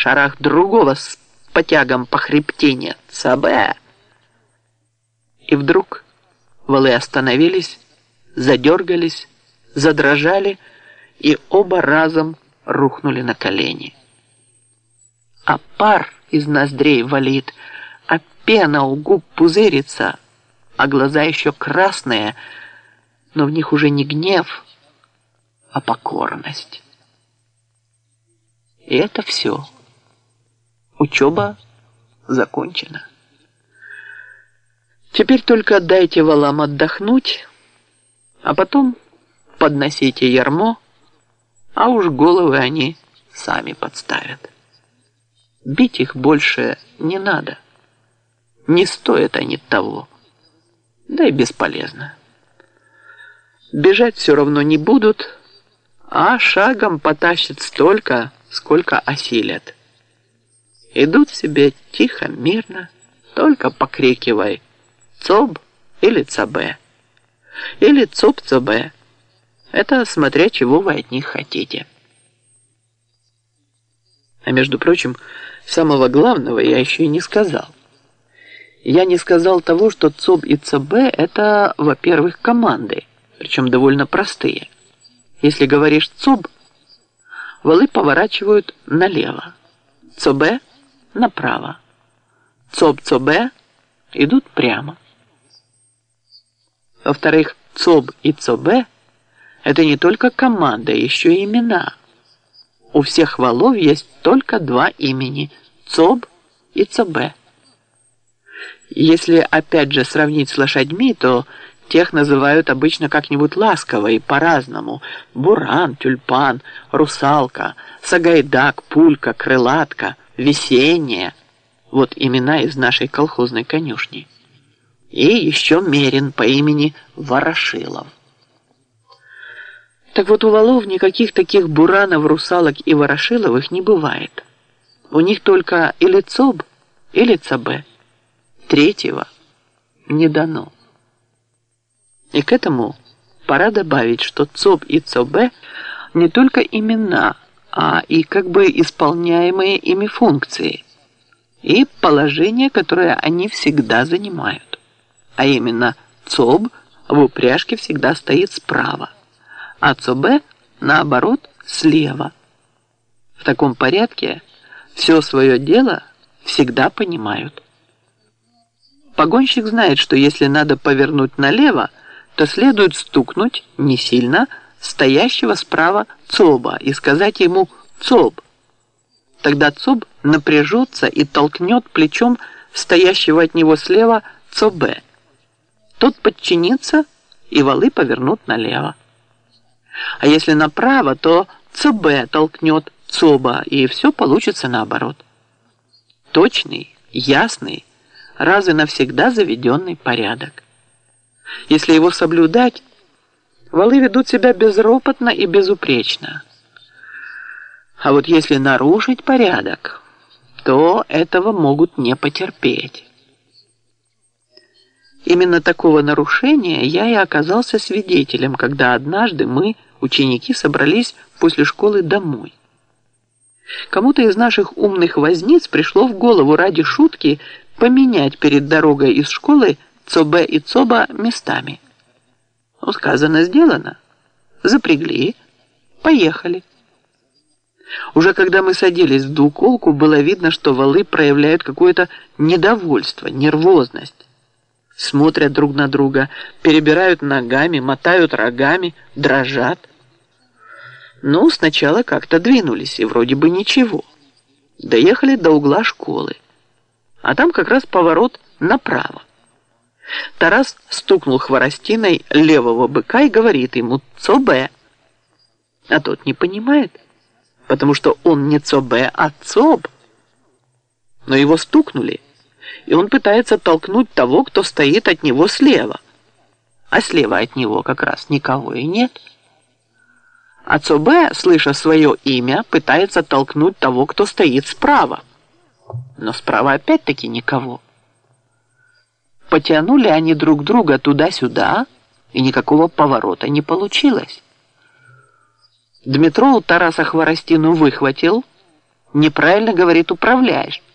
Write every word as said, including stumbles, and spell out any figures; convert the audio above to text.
шарах другого с потягом по хребтине. Цабе! И вдруг валы остановились, задергались, задрожали и оба разом рухнули на колени. А пар из ноздрей валит, а пена у губ пузырится, а глаза еще красные, но в них уже не гнев, а покорность. И это все. Учеба закончена. Теперь только дайте валам отдохнуть, а потом подносите ярмо, а уж головы они сами подставят. Бить их больше не надо. Не стоят они того. Да и бесполезно. Бежать все равно не будут, а шагом потащат столько, сколько осилят. Идут себе тихо, мирно, только покрикивай «Цоб» или «Цабе» или «Цоб-Цабе». Это смотря чего вы от них хотите. А между прочим, самого главного я еще и не сказал. Я не сказал того, что ЦОБ и ЦБ – это, во-первых, команды, причем довольно простые. Если говоришь ЦОБ, валы поворачивают налево, ЦОБ – направо, ЦОБ-ЦОБ идут прямо. Во-вторых, ЦОБ и ЦОБ – это не только команда, еще и имена. У всех валов есть только два имени – ЦОБ и ЦБ. Если опять же сравнить с лошадьми, то тех называют обычно как-нибудь ласково и по-разному. Буран, тюльпан, русалка, сагайдак, пулька, крылатка, весенняя. Вот имена из нашей колхозной конюшни. И еще мерин по имени Ворошилов. Так вот, у валов никаких таких буранов, русалок и ворошиловых не бывает. У них только или ЦОБ, или ЦБ. Третьего не дано. И к этому пора добавить, что ЦОБ и ЦОБ не только имена, а и как бы исполняемые ими функции и положение, которое они всегда занимают. А именно ЦОБ в упряжке всегда стоит справа, а ЦОБ, наоборот, слева. В таком порядке все свое дело всегда понимают. Погонщик знает, что если надо повернуть налево, то следует стукнуть не сильно стоящего справа ЦОБа и сказать ему «ЦОБ». Тогда ЦОБ напряжется и толкнет плечом стоящего от него слева ЦОБ. Тот подчинится, и валы повернут налево. А если направо, то ЦБ толкнет ЦОБа, и все получится наоборот. Точный, ясный, раз и навсегда заведенный порядок. Если его соблюдать, валы ведут себя безропотно и безупречно. А вот если нарушить порядок, то этого могут не потерпеть. Именно такого нарушения я и оказался свидетелем, когда однажды мы, ученики, собрались после школы домой. Кому-то из наших умных возниц пришло в голову ради шутки поменять перед дорогой из школы ЦОБ и ЦОБа местами. Ну, сказано, сделано. Запрягли, поехали. Уже когда мы садились в двуколку, было видно, что валы проявляют какое-то недовольство, нервозность. Смотрят друг на друга, перебирают ногами, мотают рогами, дрожат. Ну, сначала как-то двинулись, и вроде бы ничего. Доехали до угла школы. А там как раз поворот направо. Тарас стукнул хворостиной левого быка и говорит ему «ЦОБ». А тот не понимает, потому что он не ЦОБ, а ЦОБ. Но его стукнули, и он пытается толкнуть того, кто стоит от него слева. А слева от него как раз никого и нет. А ЦОБ, слыша свое имя, пытается толкнуть того, кто стоит справа. Но справа опять-таки никого. Потянули они друг друга туда-сюда, и никакого поворота не получилось. Дмитро у Тараса хворостину выхватил, Неправильно, говорит, управляешь.